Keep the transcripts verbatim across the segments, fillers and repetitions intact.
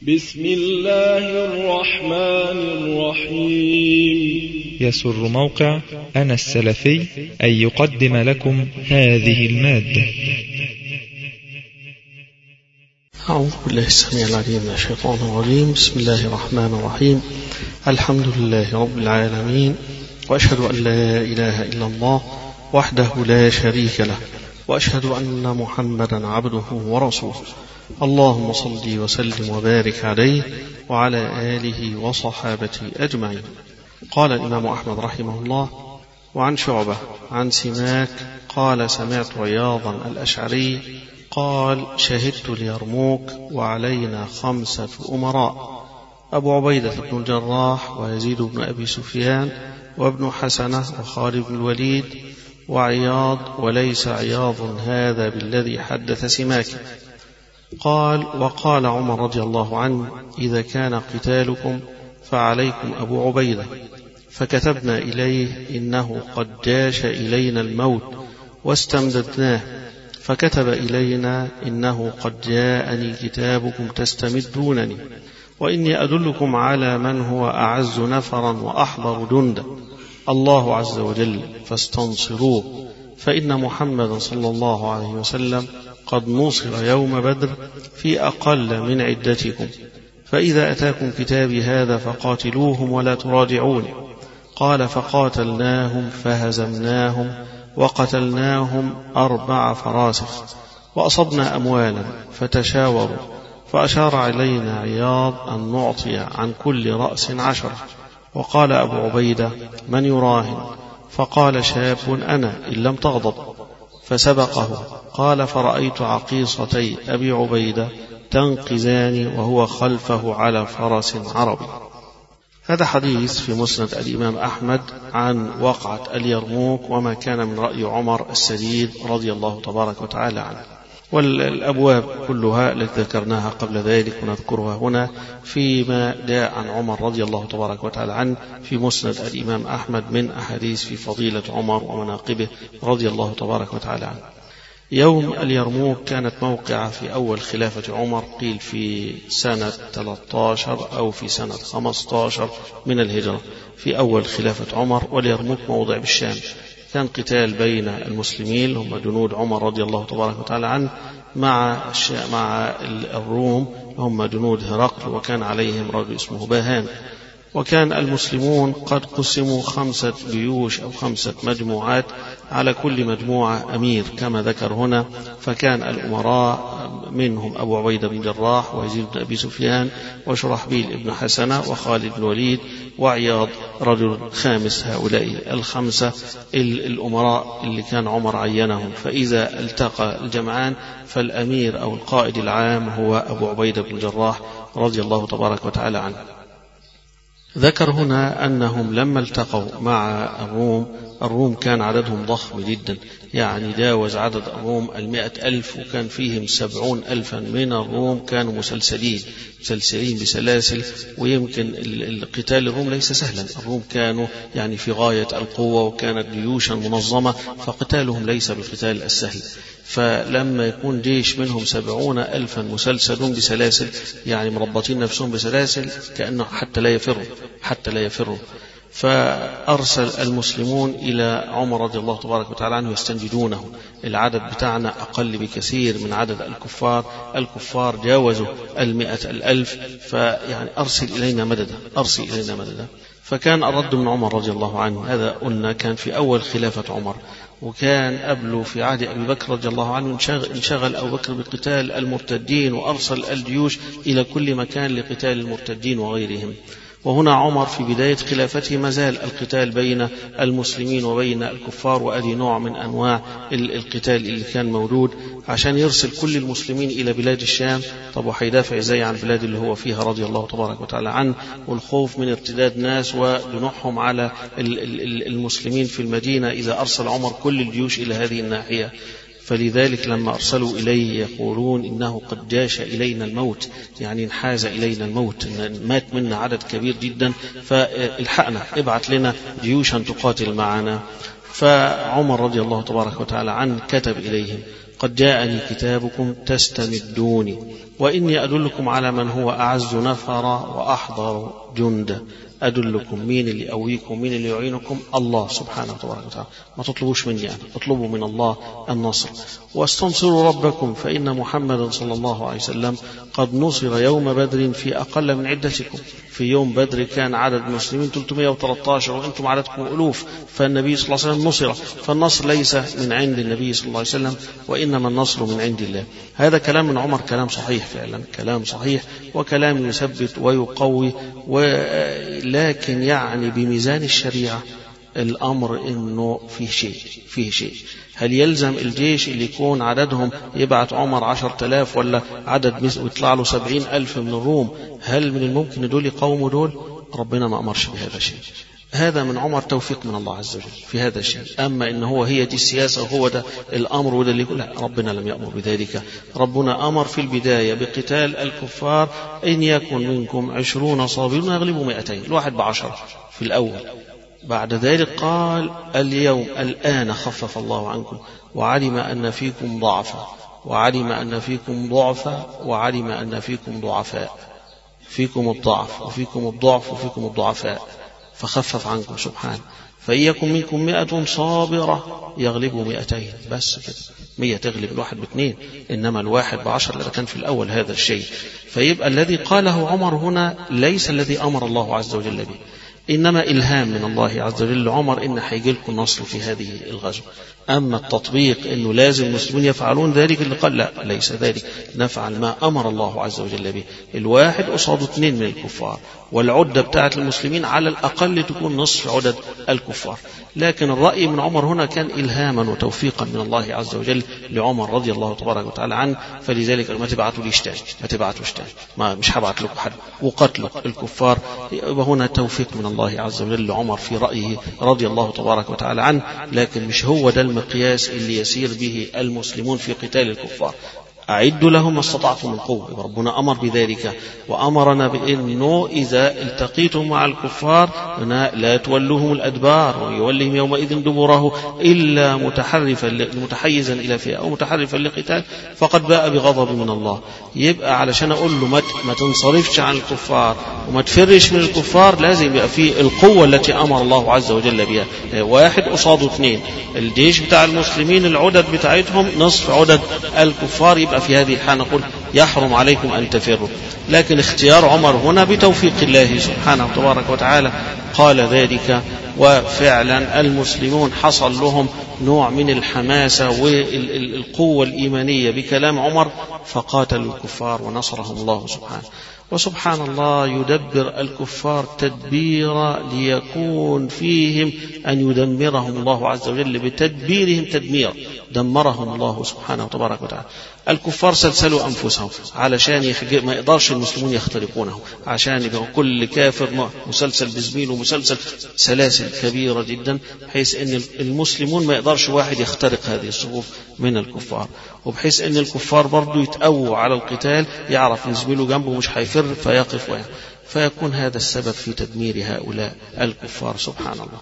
بسم الله الرحمن الرحيم. يسر موقع أنا السلفي أن يقدم لكم هذه المادة. أعوذ بالله السميع العليم من الشيطان الرجيم. بسم الله الرحمن الرحيم. الحمد لله رب العالمين، وأشهد أن لا إله إلا الله وحده لا شريك له، وأشهد أن محمدا عبده ورسوله. اللهم صل وسلم وبارك عليه وعلى آله وصحابته أجمعين. قال الإمام أحمد رحمه الله: وعن شعبة عن سماك قال: سمعت عياضا الأشعري قال: شهدت اليرموك وعلينا خمسة أمراء: أبو عبيدة بن الجراح، ويزيد بن أبي سفيان، وابن حسنة، وخالد بن الوليد، وعياض، وليس عياض هذا بالذي حدث سماك. قال: وقال عمر رضي الله عنه: إذا كان قتالكم فعليكم أبو عبيدة. فكتبنا إليه: إنه قد جاش إلينا الموت واستمددناه. فكتب إلينا: إنه قد جاءني كتابكم تستمدونني، وإني أدلكم على من هو أعز نفرا وأحضر جندا، الله عز وجل، فاستنصروه، فإن محمدا صلى الله عليه وسلم قد نصر يوم بدر في أقل من عدتكم، فإذا أتاكم كتابي هذا فقاتلوهم ولا تراجعوني. قال: فقاتلناهم فهزمناهم وقتلناهم أربع فراسخ، وأصبنا أموالا فتشاوروا، فأشار علينا عياض أن نعطي عن كل رأس عشرة. وقال أبو عبيدة: من يراهن؟ فقال: شاب أنا إن لم تغضب. فسبقه. قال: فرأيت عقيصتي أبي عبيدة تنقزان وهو خلفه على فرس عربي. هذا حديث في مسند الإمام أحمد عن وقعة اليرموك وما كان من رأي عمر السديد رضي الله تبارك وتعالى عنه. والأبواب كلها التي ذكرناها قبل ذلك ونذكرها هنا فيما جاء عن عمر رضي الله تبارك وتعالى عنه في مسند الإمام أحمد من أحاديث في فضيلة عمر ومناقبه رضي الله تبارك وتعالى عنه. يوم اليرموك كانت موقعة في أول خلافة عمر، قيل في سنة ثلاثة عشر أو في سنة خمسة عشر من الهجرة، في أول خلافة عمر. واليرموك موضع بالشام. كان قتال بين المسلمين هم جنود عمر رضي الله تبارك وتعالى عنه مع مع الروم هم جنود هرقل، وكان عليهم رجل اسمه باهان. وكان المسلمون قد قسموا خمسة جيوش أو خمسة مجموعات، على كل مجموعة أمير كما ذكر هنا. فكان الأمراء منهم أبو عبيدة بن الجراح، ويزيد بن أبي سفيان، وشرحبيل بن حسنة، وخالد بن الوليد، وعياض رجل خامس. هؤلاء الخمسة الأمراء اللي كان عمر عينهم. فإذا التقى الجمعان فالأمير أو القائد العام هو أبو عبيدة بن الجراح رضي الله تبارك وتعالى عنه. ذكر هنا أنهم لما التقوا مع الروم، الروم كان عددهم ضخم جدا، يعني جاوز عدد الروم المئة ألف، وكان فيهم سبعون ألفا من الروم كانوا مسلسلين مسلسلين بسلاسل. ويمكن القتال الروم ليس سهلا، الروم كانوا يعني في غاية القوة، وكانت جيوشا منظمة، فقتالهم ليس بالقتال السهل. فلما يكون جيش منهم سبعون ألفا مسلسلون بسلاسل، يعني مربطين نفسهم بسلاسل كأنه حتى لا يفروا حتى لا يفروا فأرسل المسلمون إلى عمر رضي الله تبارك وتعالى عنه يستنجدونه. العدد بتاعنا أقل بكثير من عدد الكفار، الكفار جاوزوا المئة الألف، فيعني أرسل إلينا مددا أرسل إلينا مددا فكان الرد من عمر رضي الله عنه. هذا قلنا كان في أول خلافة عمر، وكان قبله في عهد أبي بكر رضي الله عنه انشغل أبو بكر بقتال المرتدين، وأرسل الجيوش إلى كل مكان لقتال المرتدين وغيرهم. وهنا عمر في بداية خلافته ما زال القتال بين المسلمين وبين الكفار، وأدي نوع من أنواع القتال اللي كان موجود، عشان يرسل كل المسلمين إلى بلاد الشام. طب وحيدافع ازاي عن البلاد اللي هو فيها رضي الله تبارك وتعالى عنه، والخوف من ارتداد ناس ودنوحهم على المسلمين في المدينة إذا أرسل عمر كل الجيوش إلى هذه الناحية. فلذلك لما أرسلوا إليه يقولون: إنه قد جاش إلينا الموت، يعني انحاز إلينا الموت، مات منا عدد كبير جدا، فالحقنا، ابعث لنا جيوشا تقاتل معنا. فعمر رضي الله تبارك وتعالى عنه كتب إليهم قد جاءني كتابكم تستمدوني وإني أدلكم على من هو أعز نفرا وأحضر جندا. أدلكم مين اللي يقويكم مين اللي يعينكم؟ الله سبحانه وتعالى. ما تطلبوش مني أنا، اطلبوا من الله النصر. واستنصروا ربكم فإن محمدا صلى الله عليه وسلم قد نصر يوم بدر في أقل من عدتكم. في يوم بدر كان عدد المسلمين ثلاثمائة وثلاثة عشر وأنتم عددكم ألوف، فالنبي صلى الله عليه وسلم نصر. فالنصر ليس من عند النبي صلى الله عليه وسلم وإنما النصر من عند الله. هذا كلام من عمر كلام صحيح فعلا، كلام صحيح وكلام يثبت ويقوي، ولكن يعني بميزان الشريعة الأمر إنه فيه شيء فيه شيء هل يلزم الجيش اللي يكون عددهم يبعت عمر عشرة آلاف ولا عدد ويطلع له سبعين ألف من الروم؟ هل من الممكن دول يقوموا دول؟ ربنا ما أمرش بهذا الشيء. هذا من عمر توفيق من الله عز وجل في هذا الشيء. أما إن هو هي دي السياسة وهو ده الأمر وده اللي يقول لا، ربنا لم يأمر بذلك. ربنا أمر في البداية بقتال الكفار، إن يكن منكم عشرون صابرون يغلبوا مئتين، الواحد بعشرة في الأول. بعد ذلك قال اليوم الآن خفف الله عنكم وعلم أن فيكم ضعفا وعلم أن فيكم ضعفا وعلم أن فيكم ضعفاء، فيكم الضعف وفيكم الضعف وفيكم الضعفاء فخفف عنكم سبحانه. فإن يكن منكم مئة صابرة يغلبوا مئتين، بس كده، مئة تغلب الواحد باثنين، إنما الواحد بعشر لما كان في الأول هذا الشيء. فيبقى الذي قاله عمر هنا ليس الذي أمر الله عز وجل به، إنما إلهام من الله عز وجل لعمر إن هيجي لكم النصر في هذه الغزوة. أما التطبيق إنه لازم المسلمين يفعلون ذلك اللي قال لا، ليس ذلك، نفعل ما أمر الله عز وجل به. الواحد قصاد اثنين من الكفار، والعدة بتاعة المسلمين على الأقل تكون نصف عدد الكفار. لكن الرأي من عمر هنا كان إلهاما وتوفيقا من الله عز وجل لعمر رضي الله تبارك وتعالى عنه. فلذلك ما تبعتوا لي اشتاج، ما تبعتوا اشتاج، ما مش هبعت لكم حد وقتلوا الكفار. يبقى هنا توفيق من الله عز وجل لعمر في رأيه رضي الله تبارك وتعالى عنه. لكن مش هو ده المقياس اللي يسير به المسلمون في قتال الكفار. أعدوا لهم ما استطعتم من قوة، ربنا أمر بذلك وأمرنا بأنه إذا التقيتم مع الكفار لا تولوهم الأدبار ويولهم يومئذ دبره إلا متحرفا متحيزا إلى فئة أو متحرفا لقتال فقد باء بغضب من الله. يبقى علشان أقول له ما تنصرفش عن الكفار وما تفرش من الكفار، لازم يبقى فيه القوة التي أمر الله عز وجل بها. واحد قصاده اثنين، الجيش بتاع المسلمين العدد بتاعتهم نصف عدد الكفار، يبقى في هذه الحالة نقول يحرم عليكم أن تفروا. لكن اختيار عمر هنا بتوفيق الله سبحانه تبارك وتعالى قال ذلك، وفعلا المسلمون حصل لهم نوع من الحماسة والقوة الإيمانية بكلام عمر فقاتلوا الكفار ونصرهم الله سبحانه. وسبحان الله يدبر الكفار تدبيرا ليكون فيهم أن يدمرهم الله عز وجل بتدبيرهم تدمير، دمرهم الله سبحانه وتبارك وتعالى. الكفار سلسلوا أنفسهم علشان ما يقدرش المسلمون يخترقونه، عشان يبقى كل كافر مسلسل بزميله مسلسل، سلاسل كبيرة جدا بحيث أن المسلمون ما يقدرش واحد يخترق هذه الصفوف من الكفار، وبحيث أن الكفار برضو يتقووا على القتال، يعرف زميله جنبه مش هيفر فيقف ويعمل، فيكون هذا السبب في تدمير هؤلاء الكفار. سبحان الله.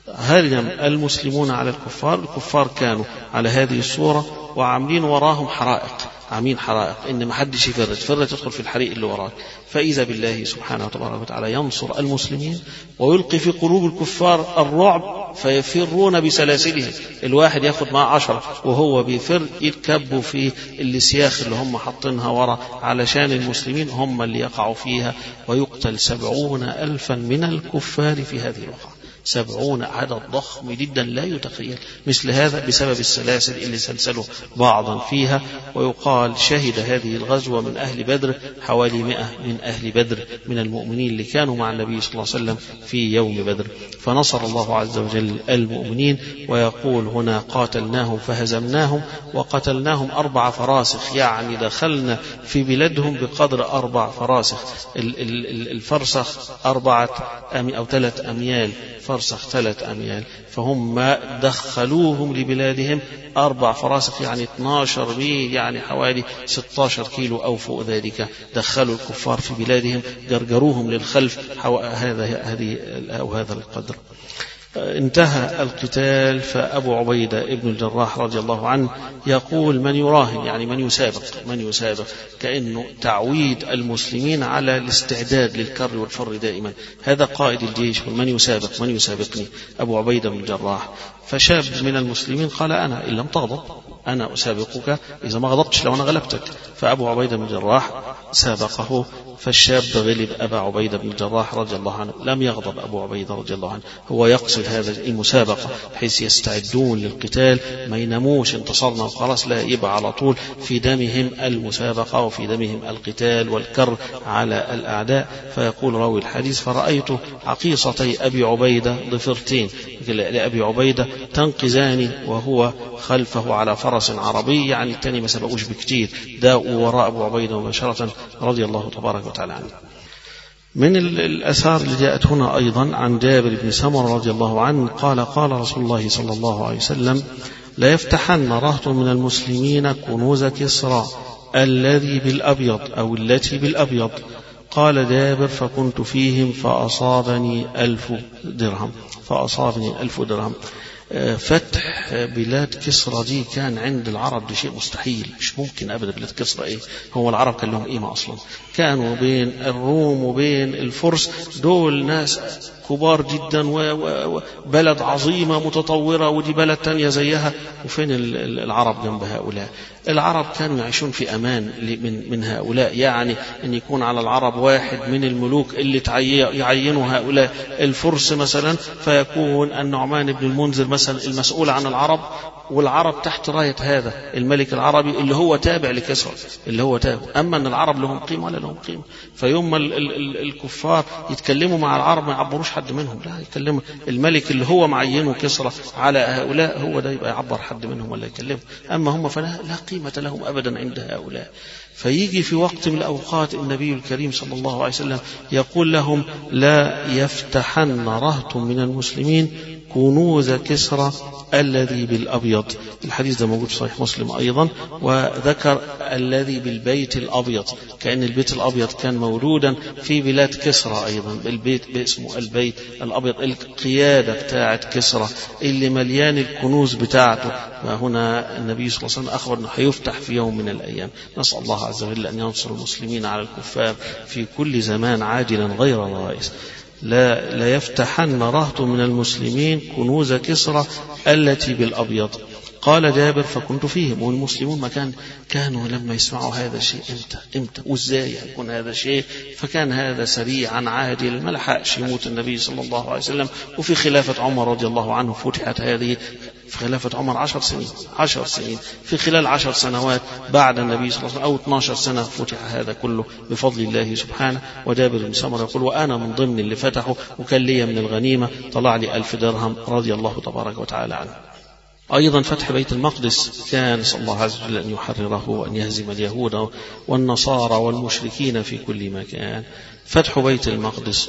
هرم المسلمون على الكفار، الكفار كانوا على هذه الصورة وعاملين وراهم حرائق، عاملين حرائق إن ما حدش يفرد فرد تدخل في الحريق اللي وراك. فإذا بالله سبحانه وتبارك وتعالى ينصر المسلمين ويلقي في قلوب الكفار الرعب فيفرون بسلاسلهم. الواحد ياخد معه عشرة وهو بيفر يتكبوا في السياخ اللي هم حاطينها ورا علشان المسلمين هم اللي يقعوا فيها، ويقتل سبعون ألفا من الكفار في هذه الوقعة. سبعون عدد ضخم جدا لا يتخيل مثل هذا بسبب السلاسل اللي سلسلوا بعضا فيها. ويقال شهد هذه الغزوة من أهل بدر حوالي مئة من أهل بدر من المؤمنين اللي كانوا مع النبي صلى الله عليه وسلم في يوم بدر. فنصر الله عز وجل المؤمنين، ويقول هنا قاتلناهم فهزمناهم وقتلناهم أربع فراسخ، يعني دخلنا في بلادهم بقدر أربع فراسخ. الفرسخ أربعة أو ثلاث أميال، فرسخ ثلاث أميال، فهم دخلوهم لبلادهم أربع فراسخ يعني اثني عشر ميل، يعني حوالي ستة عشر كيلو أو فوق ذلك. دخلوا الكفار في بلادهم، جرجروهم للخلف هذا هذه أو هذا القدر. انتهى القتال، فأبو عبيدة ابن الجراح رضي الله عنه يقول من يراهن، يعني من يسابق من يسابق كأنه تعويد المسلمين على الاستعداد للكر والفر دائما. هذا قائد الجيش، من يسابق من يسابقني أبو عبيدة بن الجراح. فشاب من المسلمين قال أنا إن لم تغضب أنا أسابقك إذا ما غضبتش لو أنا غلبتك. فأبو عبيدة بن الجراح سابقه، فالشاب غلب أبا عبيدة بن الجراح رضي الله عنه. لم يغضب أبو عبيدة رضي الله عنه، هو يقصد هذا المسابقة بحيث يستعدون للقتال، ما يناموش انتصرنا وخلاص، لا، يبقى على طول في دمهم المسابقة وفي دمهم القتال والكر على الأعداء. فيقول راوي الحديث فرأيت عقيصتي أبي عبيدة ضفرتين لأبي عبيدة تنقزان وهو خلفه على فرس عربي، يعني الثاني ما سبقوش بكتير، ده وراء أبو عبيدة مباشرة رضي الله تبارك وتعالى عنه. من الأثار اللي جاءت هنا أيضا عن جابر بن سمرة رضي الله عنه قال قال رسول الله صلى الله عليه وسلم لا يفتحن رهط من المسلمين كنوز كسرى الذي بالأبيض أو التي بالأبيض. قال جابر فكنت فيهم فأصابني ألف درهم فأصابني ألف درهم. فتح بلاد كسرى دي كان عند العرب دي شيء مستحيل، مش ممكن أبدا. بلاد كسرى إيه؟ هو العرب كان لهم قيمة أصلا، كانوا بين الروم وبين الفرس دول ناس كبار جدا وبلد عظيمة متطورة، ودي بلد تانية زيها، وفين العرب جنب هؤلاء؟ العرب كانوا يعيشون في أمان من من هؤلاء، يعني أن يكون على العرب واحد من الملوك اللي يعينوا هؤلاء الفرس مثلا، فيكون النعمان بن المنذر مثلا المسؤول عن العرب، والعرب تحت راية هذا الملك العربي اللي هو تابع لكسرى اللي هو تابع. أما أن العرب لهم قيمة ولا لهم قيمة؟ فيوم ال ال ال الكفار يتكلموا مع العرب ما يعبروش حد منهم، لا، يكلموا الملك اللي هو معينه كسرى على هؤلاء، هو ده يبقى يعبر حد منهم ولا يكلمه. أما هم فلا لا قيمة لهم أبدا عند هؤلاء. فيجي في وقت من الأوقات النبي الكريم صلى الله عليه وسلم يقول لهم لا يفتحن رهط من المسلمين كنوز كسرى الذي بالأبيض. الحديث ده موجود في صحيح مسلم أيضا، وذكر الذي بالبيت الأبيض، كأن البيت الأبيض كان مولودا في بلاد كسرى أيضا، البيت باسمه البيت الأبيض، القيادة بتاعت كسرى اللي مليان الكنوز بتاعته. وهنا النبي صلى الله عليه وسلم أخبر أنه هيفتح في يوم من الأيام. نسأل الله عز وجل أن ينصر المسلمين على الكفار في كل زمان عاجلا غير رائس. لا, لا يفتحن رهط من المسلمين كنوز كسرى التي بالأبيض. قال جابر فكنت فيهم، والمسلمون ما كان كانوا لما يسمعوا هذا الشيء امتى امتى وازاي يكون هذا الشيء، فكان هذا سريعا عاجل، ما لحقش يموت النبي صلى الله عليه وسلم. وفي خلافة عمر رضي الله عنه فتحت هذه، في خلافة عمر عشر سنين عشر سنين في خلال عشر سنوات بعد النبي صلى الله عليه وسلم أو اثناشر سنة فتح هذا كله بفضل الله سبحانه. وجابر بن سمرة يقول وأنا من ضمن اللي فتحوا، وكان لي من الغنيمة طلع لي ألف درهم رضي الله تبارك وتعالى عنه. أيضا فتح بيت المقدس كان نسأل الله عز وجل أن يحرره وأن يهزم اليهود والنصارى والمشركين في كل مكان. فتح بيت المقدس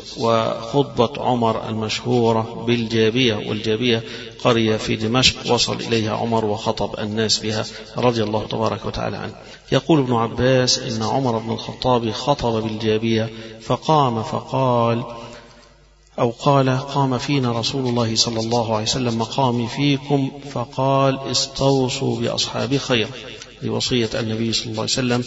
وخطبة عمر المشهورة بالجابية، والجابية قرية في دمشق وصل إليها عمر وخطب الناس بها رضي الله تبارك وتعالى عنه. يقول ابن عباس إن عمر بن الخطاب خطب بالجابية فقام فقال أو قال قام فينا رسول الله صلى الله عليه وسلم مقامي فيكم، فقال استوصوا بأصحاب خير، بوصية النبي صلى الله عليه وسلم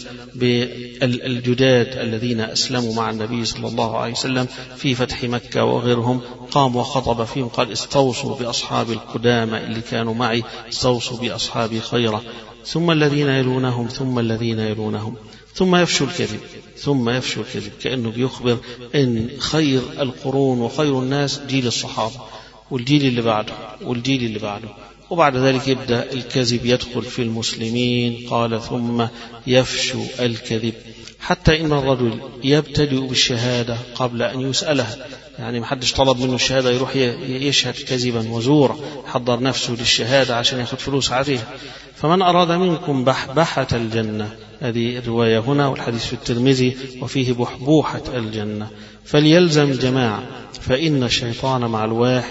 بالجداد الذين أسلموا مع النبي صلى الله عليه وسلم في فتح مكة وغيرهم. قام وخطب فيهم قال استوصوا بأصحاب القدامى اللي كانوا معي، استوصوا بأصحاب خيرة، ثم الذين يلونهم ثم الذين يلونهم، ثم يفشو الكذب ثم يفشو الكذب. كأنه بيخبر أن خير القرون وخير الناس جيل الصحابة، والجيل اللي بعده والجيل اللي بعده، وبعد ذلك يبدأ الكذب يدخل في المسلمين. قال ثم يفشو الكذب حتى إن الرجل يبتدئ بالشهادة قبل أن يسألها، يعني محدش طلب منه الشهادة يروح يشهد كذبا وزورا، حضر نفسه للشهادة عشان ياخد فلوس عليها. فمن أراد منكم بحبحة الجنة، هذه الرواية هنا والحديث في الترمذي وفيه بحبوحة الجنة، فليلزم جماعة، فإن الشيطان مع الواحد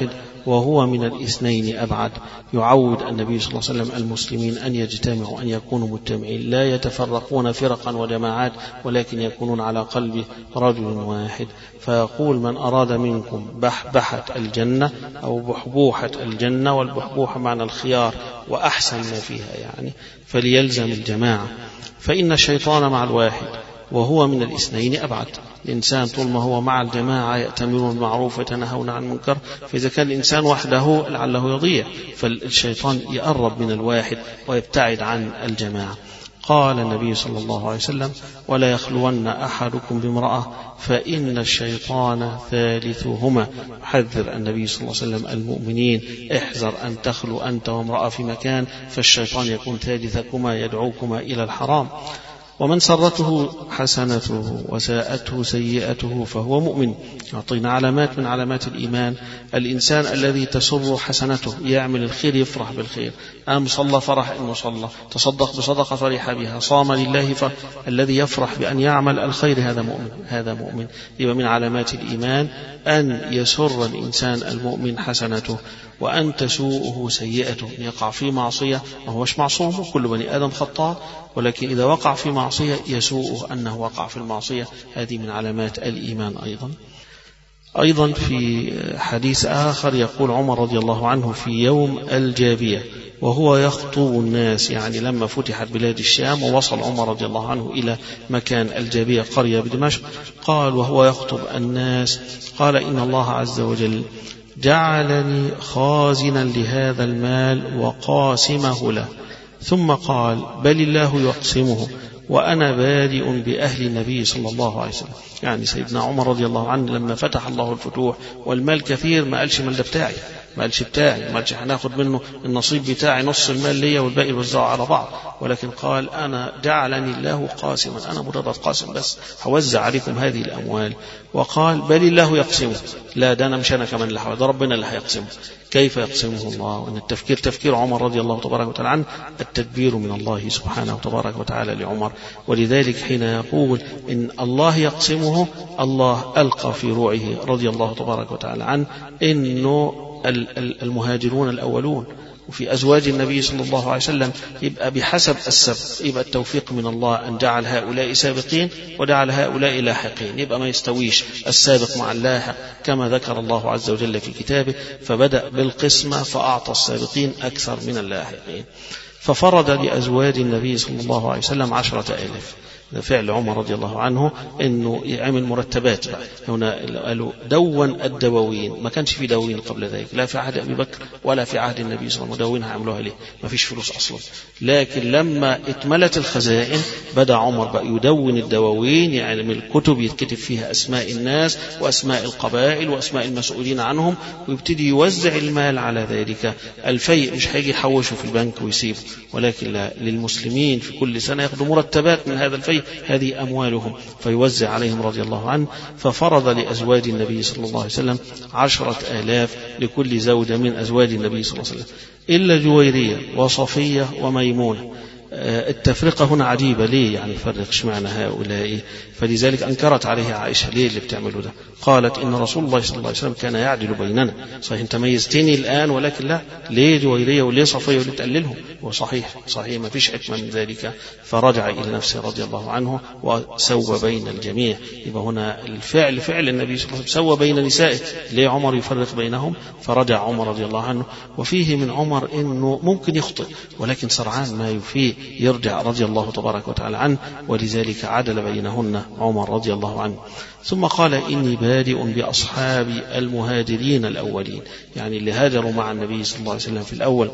وهو من الاثنين أبعد. يعود النبي صلى الله عليه وسلم المسلمين أن يجتمعوا، أن يكونوا مجتمعين، لا يتفرقون فرقا وجماعات، ولكن يكونون على قلب رجل واحد. فيقول: من أراد منكم بحبحة الجنة أو بحبوحة الجنة، والبحبوحة معنى الخيار وأحسن ما فيها يعني، فليلزم الجماعة، فإن الشيطان مع الواحد وهو من الاثنين أبعد. الإنسان طول ما هو مع الجماعة يأتمرون بالمعروف ويتناهون عن المنكر، فإذا كان الإنسان وحده لعله يضيع، فالشيطان يقرب من الواحد ويبتعد عن الجماعة. قال النبي صلى الله عليه وسلم: ولا يخلون أحدكم بامرأة فإن الشيطان ثالثهما. حذر النبي صلى الله عليه وسلم المؤمنين: احذر أن تخلو أنت وامرأة في مكان، فالشيطان يكون ثالثكما يدعوكما إلى الحرام. ومن سرته حسنته وساءته سيئته فهو مؤمن. يعطينا علامات من علامات الإيمان. الإنسان الذي تسر حسنته، يعمل الخير يفرح بالخير، قام صلى فرح إنه صلى، تصدق بصدقة فرح بها، صام لله فرح. الذي يفرح بأن يعمل الخير هذا مؤمن، هذا مؤمن. يبقى من علامات الإيمان أن يسر الإنسان المؤمن حسنته، وأن تسوءه سيئته، يقع في معصية وهوش معصوم، كل بني آدم خطاء، ولكن إذا وقع في معصية يسوءه أنه وقع في المعصية. هذه من علامات الإيمان أيضا. أيضا في حديث آخر يقول عمر رضي الله عنه في يوم الجابية وهو يخطب الناس، يعني لما فتحت بلاد الشام ووصل عمر رضي الله عنه إلى مكان الجابية قرية بدمشق، قال وهو يخطب الناس: قال إن الله عز وجل جعلني خازنا لهذا المال وقاسمه له. ثم قال: بل الله يقسمه وأنا بادئ بأهل النبي صلى الله عليه وسلم. يعني سيدنا عمر رضي الله عنه لما فتح الله الفتوح والمال كثير ما قالش مال ده بتاعي، ما قالش بتاعي، ما قالش هناخد منه النصيب بتاعي، نص المال ليا والباقي وزعه على بعض، ولكن قال: أنا جعلني الله قاسما، أنا مجرد قاسم بس هوزع عليكم هذه الأموال. وقال: بل الله يقسمه، لا ده أنا مش أنا كمان اللي ده ربنا اللي هيقسمه. كيف يقسمه الله؟ وأن التفكير تفكير عمر رضي الله تبارك وتعالى عنه، التدبير من الله سبحانه وتبارك وتعالى لعمر. ولذلك حين يقول إن الله يقسمه، الله ألقى في روعه رضي الله تبارك وتعالى عنه إنه المهاجرون الأولون وفي أزواج النبي صلى الله عليه وسلم، يبقى بحسب السبق، يبقى التوفيق من الله أن جعل هؤلاء سابقين وجعل هؤلاء لاحقين، يبقى ما يستويش السابق مع اللاحق كما ذكر الله عز وجل في كتابه، فبدأ بالقسمة فأعطى السابقين أكثر من اللاحقين. ففرض لأزواج النبي صلى الله عليه وسلم عشرة آلاف. فعل عمر رضي الله عنه انه يعمل مرتبات بقى. هنا قالوا دون الدواوين، ما كانش في دواوين قبل ذلك، لا في عهد ابي بكر ولا في عهد النبي صلى الله عليه وسلم. دواوين هيعملوها ليه؟ ما فيش فلوس اصلا. لكن لما اتملت الخزائن بدا عمر بقى يدون الدواوين، يعمل الكتب يتكتب فيها اسماء الناس واسماء القبائل واسماء المسؤولين عنهم، ويبتدي يوزع المال على ذلك. الفيء مش هيجي يحوشه في البنك ويسيبه، ولكن لا، للمسلمين في كل سنه ياخذوا مرتبات من هذا الفيء، هذه أموالهم، فيوزع عليهم رضي الله عنه. ففرض لأزواج النبي صلى الله عليه وسلم عشرة آلاف لكل زوجة من أزواج النبي صلى الله عليه وسلم، إلا جويرية وصفية وميمونة. التفرقة هنا عجيبة، ليه يعني فرق اشمعنى هؤلاء؟ فلذلك أنكرت عليه عائشة: ليه اللي بتعملوا ده؟ قالت: إن رسول الله صلى الله عليه وسلم كان يعدل بيننا. صحيح انت ميزتني الآن، ولكن لا، ليه جويرية وليه صفية وليه تقللهم؟ وصحيح صحيح ما فيش حكمة من ذلك. فرجع إلى نفسه رضي الله عنه وسوى بين الجميع. يبقى هنا الفعل فعل النبي صلى الله عليه وسلم، سوى بين نسائه. ليه عمر يفرق بينهم؟ فرجع عمر رضي الله عنه. وفيه من عمر إنه ممكن يخطئ، ولكن سرعان ما يفيه يرجع رضي الله تبارك وتعالى عنه، ولذلك عدل بينهن عمر رضي الله عنه. ثم قال: إني بادئ بأصحاب المهاجرين الأولين، يعني اللي هاجروا مع النبي صلى الله عليه وسلم في الأول،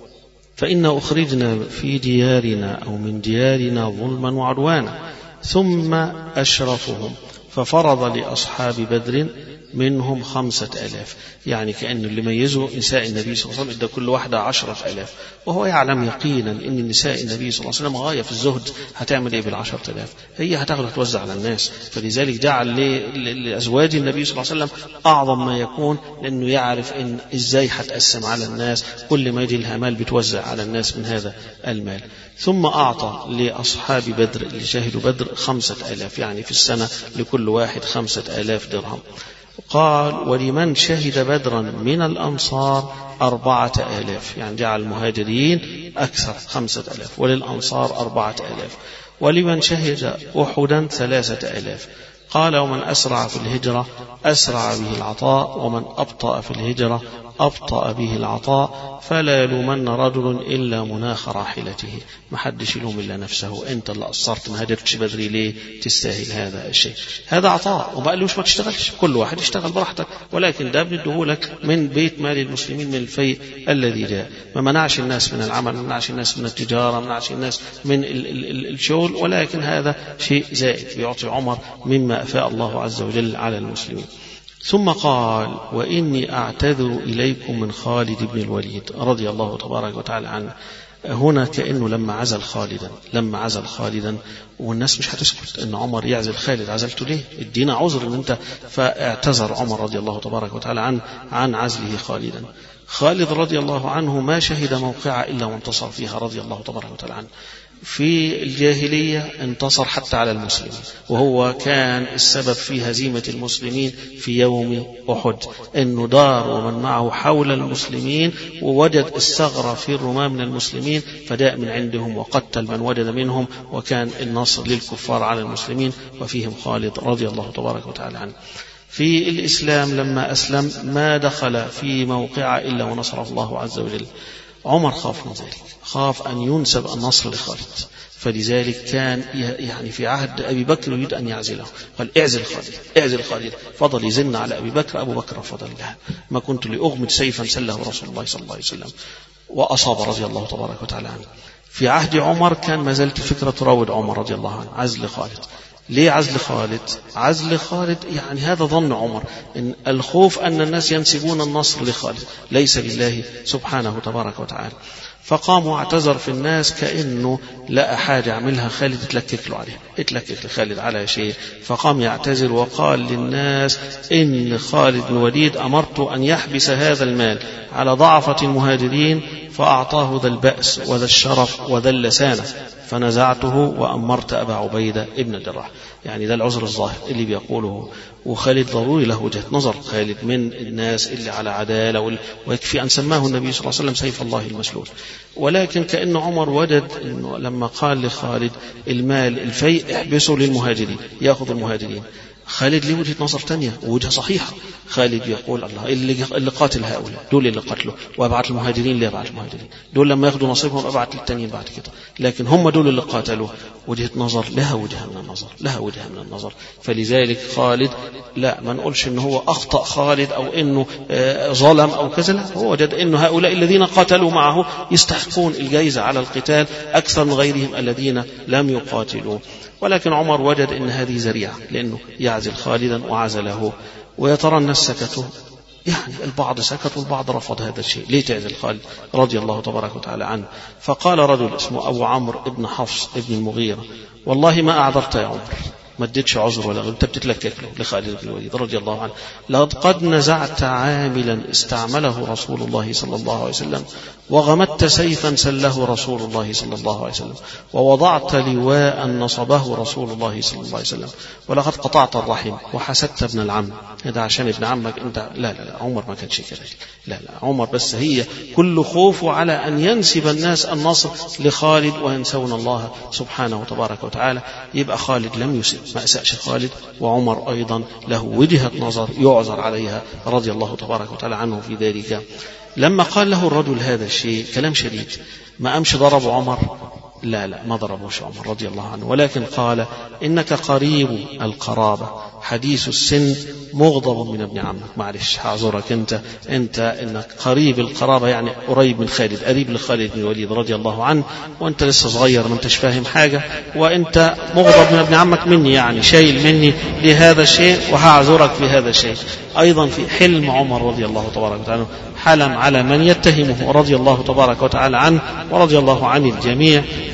فإن أخرجنا في ديارنا أو من ديارنا ظلما وعدوانا، ثم أشرفهم. ففرض لأصحاب بدر منهم خمسة آلاف، يعني كأنه اللي ميزوا نساء النبي صلى الله عليه وسلم إدى كل واحدة عشرة آلاف، وهو يعلم يقينا إن نساء النبي صلى الله عليه وسلم غاية في الزهد. هتعمل إيه بالعشرة آلاف؟ هي هتاخد هتوزع على الناس. فلذلك جعل لأزواج النبي صلى الله عليه وسلم أعظم ما يكون، لأنه يعرف إن إزاي هتقسم على الناس، كل ما يجي لها مال بتوزع على الناس من هذا المال. ثم أعطى لأصحاب بدر اللي شاهدوا بدر خمسة آلاف، يعني في السنة لكل واحد خمسة آلاف درهم. قال ولمن شهد بدرا من الأنصار أربعة آلاف، يعني جعل المهاجرين أكثر خمسة آلاف وللأنصار أربعة آلاف، ولمن شهد أحدا ثلاثة آلاف. قال ومن أسرع في الهجرة أسرع به العطاء، ومن أبطأ في الهجرة أبطأ به العطاء، فلا يلومن رجل إلا مناخ راحلته. ما حدش يلوم إلا نفسه، أنت اللي قصرت ما هاجرتش بدري ليه، تستاهل هذا الشيء. هذا عطاء، وما قالوش ما تشتغلش، كل واحد يشتغل براحتك، ولكن ده بندهولك من بيت مال المسلمين من الفيء الذي جاء. ما منعش الناس من العمل، ما منعش الناس من التجارة، ما منعش الناس من ال ال ال الشغل، ولكن هذا شيء زائد بيعطي عمر مما أفاء الله عز وجل على المسلمين. ثم قال وإني أعتذر إليكم من خالد بن الوليد رضي الله تبارك وتعالى عنه. هنا كأنه لما عزل خالدا لما عزل خالدا والناس مش هتسكت ان عمر يعزل خالد، عزلته ليه؟ ادينا عذر ان انت. فاعتذر عمر رضي الله تبارك وتعالى عنه عن عزله خالدا. خالد رضي الله عنه ما شهد موقعة إلا وانتصر فيها رضي الله تبارك وتعالى عنه. في الجاهلية انتصر حتى على المسلمين، وهو كان السبب في هزيمة المسلمين في يوم أحد، أنه دار ومن معه حول المسلمين ووجد الثغرة في الرماة من المسلمين فداء من عندهم وقتل من وجد منهم، وكان النصر للكفار على المسلمين وفيهم خالد رضي الله تبارك وتعالى عنه. في الإسلام لما أسلم ما دخل في موقع إلا ونصر الله عز وجل. عمر خاف من ذلك، خاف أن ينسب النصر لخالد، فلذلك كان يعني في عهد أبي بكر يريد أن يعزله، قال اعزل خالد اعزل خالد، فضل يزن على أبي بكر. أبو بكر فضل له ما كنت لأغمد سيفا سله رسول الله صلى الله عليه وسلم، وأصاب رضي الله تبارك وتعالى عنه. في عهد عمر كان ما زالت فكرة تراود عمر رضي الله عنه عزل خالد. ليه عزل خالد؟ عزل خالد يعني هذا ظن عمر، إن الخوف أن الناس ينسبون النصر لخالد ليس لله سبحانه تبارك وتعالى. فقام واعتذر في الناس كأنه لقى حاجة عملها خالد اتلكك له عليها، اتلكك لخالد على شيء، فقام يعتذر وقال للناس إن خالد بن الوليد أمرت أن يحبس هذا المال على ضعفة المهاجرين فأعطاه ذا البأس وذا الشرف وذا اللسانة، فنزعته وأمرت أبا عبيدة ابن الجراح. يعني ده العذر الظاهر اللي بيقوله. وخالد ضروري له وجهة نظر، خالد من الناس اللي على عدالة، ويكفي أن سماه النبي صلى الله عليه وسلم سيف الله المسلول. ولكن كأن عمر وجد إنه لما قال لخالد المال الفيء احبسه للمهاجرين يأخذ المهاجرين، خالد له وجهة نظر تانية ووجهة صحيحة. خالد يقول الله اللي قاتل هؤلاء دول اللي قتلوا، وابعت المهاجرين ليه ابعت المهاجرين دول لما ياخذوا نصيبهم ابعت للتانيين بعد كده، لكن هم دول اللي قاتلوا. وجهة نظر لها وجهة من النظر لها وجهة من النظر. فلذلك خالد لا ما نقولش انه هو اخطأ خالد او انه ظلم او كذا، لا، هو وجد انه هؤلاء الذين قاتلوا معه يستحقون الجائزة على القتال اكثر من غيرهم الذين لم يقاتلوا. ولكن عمر وجد ان هذه ذريعة لانه يعزل خالدا وعزله. ويترى الناس سكتوا، يعني البعض سكت والبعض رفض هذا الشيء. ليه تعزل خالد رضي الله تبارك وتعالى عنه؟ فقال رجل اسمه أبو عمرو ابن حفص ابن المغيرة والله ما أعذرت يا عمر، ما اديتش عذر ولا انت بتتلكك له لخالد بن الوليد رضي الله عنه. لقد نزعت عاملا استعمله رسول الله صلى الله عليه وسلم، وغمدت سيفا سله رسول الله صلى الله عليه وسلم، ووضعت لواء نصبه رسول الله صلى الله عليه وسلم، ولقد قطعت الرحم وحسدت ابن العم. هذا عشان ابن عمك انت. لا لا لا عمر ما كانش كده، لا لا عمر بس هي كل خوفه على أن ينسب الناس النصر لخالد وينسون الله سبحانه وتبارك وتعالى. يبقى خالد لم يسب، ما أسأش خالد، وعمر أيضا له وجهة نظر يعذر عليها رضي الله تبارك وتعالى عنه في ذلك. لما قال له الرجل هذا الشيء كلام شديد، ما أمش ضرب عمر؟ لا لا ما ضربوش عمر رضي الله عنه، ولكن قال إنك قريب القرابة حديث السن مغضب من ابن عمك. معلش هعذرك انت انت انك قريب القرابة، يعني قريب من خالد، قريب لخالد بن الوليد رضي الله عنه، وانت لسه صغير ما انتش فاهم حاجة، وانت مغضب من ابن عمك مني، يعني شايل مني لهذا الشيء وهعذرك في هذا الشيء. ايضا في حلم عمر رضي الله تبارك وتعالى حلم على من يتهمه رضي الله تبارك وتعالى عنه ورضي الله عن الجميع،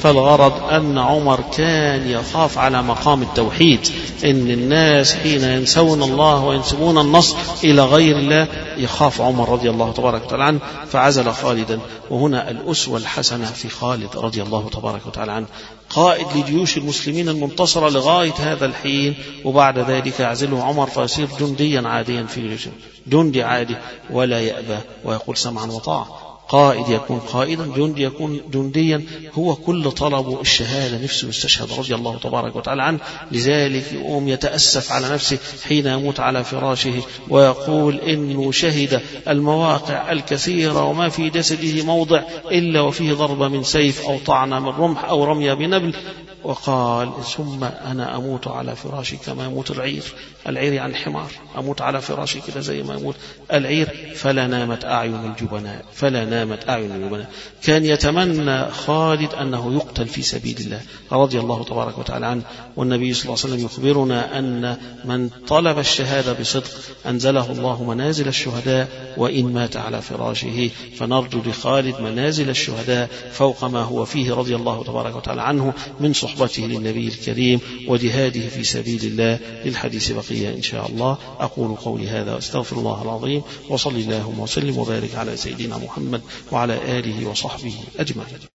فالغرض أن عمر كان يخاف على مقام التوحيد، إن الناس حين ينسون الله وينسبون النصر إلى غير الله يخاف عمر رضي الله تبارك وتعالى عنه فعزل خالدا. وهنا الأسوة الحسنة في خالد رضي الله تبارك وتعالى عنه، قائد لجيوش المسلمين المنتصرة لغاية هذا الحين، وبعد ذلك يعزله عمر فيصير جنديا عاديا في جيوش، جندي عادي ولا يأبى ويقول سمعا وطاعة. قائد يكون قائدا، جندي يكون جنديا، هو كل طلبه الشهادة، نفسه يستشهد رضي الله تبارك وتعالى عنه. لذلك يقوم يتأسف على نفسه حين يموت على فراشه ويقول إنه شهد المواقع الكثيرة وما في جسده موضع إلا وفيه ضربة من سيف أو طعنة من رمح أو رمية بنبل، وقال ثم أنا أموت على فراشي كما يموت العير، العير عن الحمار، أموت على فراشي كده زي ما يموت العير. فلا نامت أعين الجبناء، فلا نامت أعين الجبناء. كان يتمنى خالد أنه يقتل في سبيل الله رضي الله تبارك وتعالى عنه. والنبي صلى الله عليه وسلم يخبرنا أن من طلب الشهادة بصدق أنزله الله منازل الشهداء وإن مات على فراشه، فنرجو لخالد منازل الشهداء فوق ما هو فيه رضي الله تبارك وتعالى عنه من صحبته للنبي الكريم وجهاده في سبيل الله. للحديث بقية إن شاء الله. أقول قولي هذا واستغفر الله العظيم، وصلي اللهم وسلم وبارك على سيدنا محمد وعلى آله وصحبه أجمعين.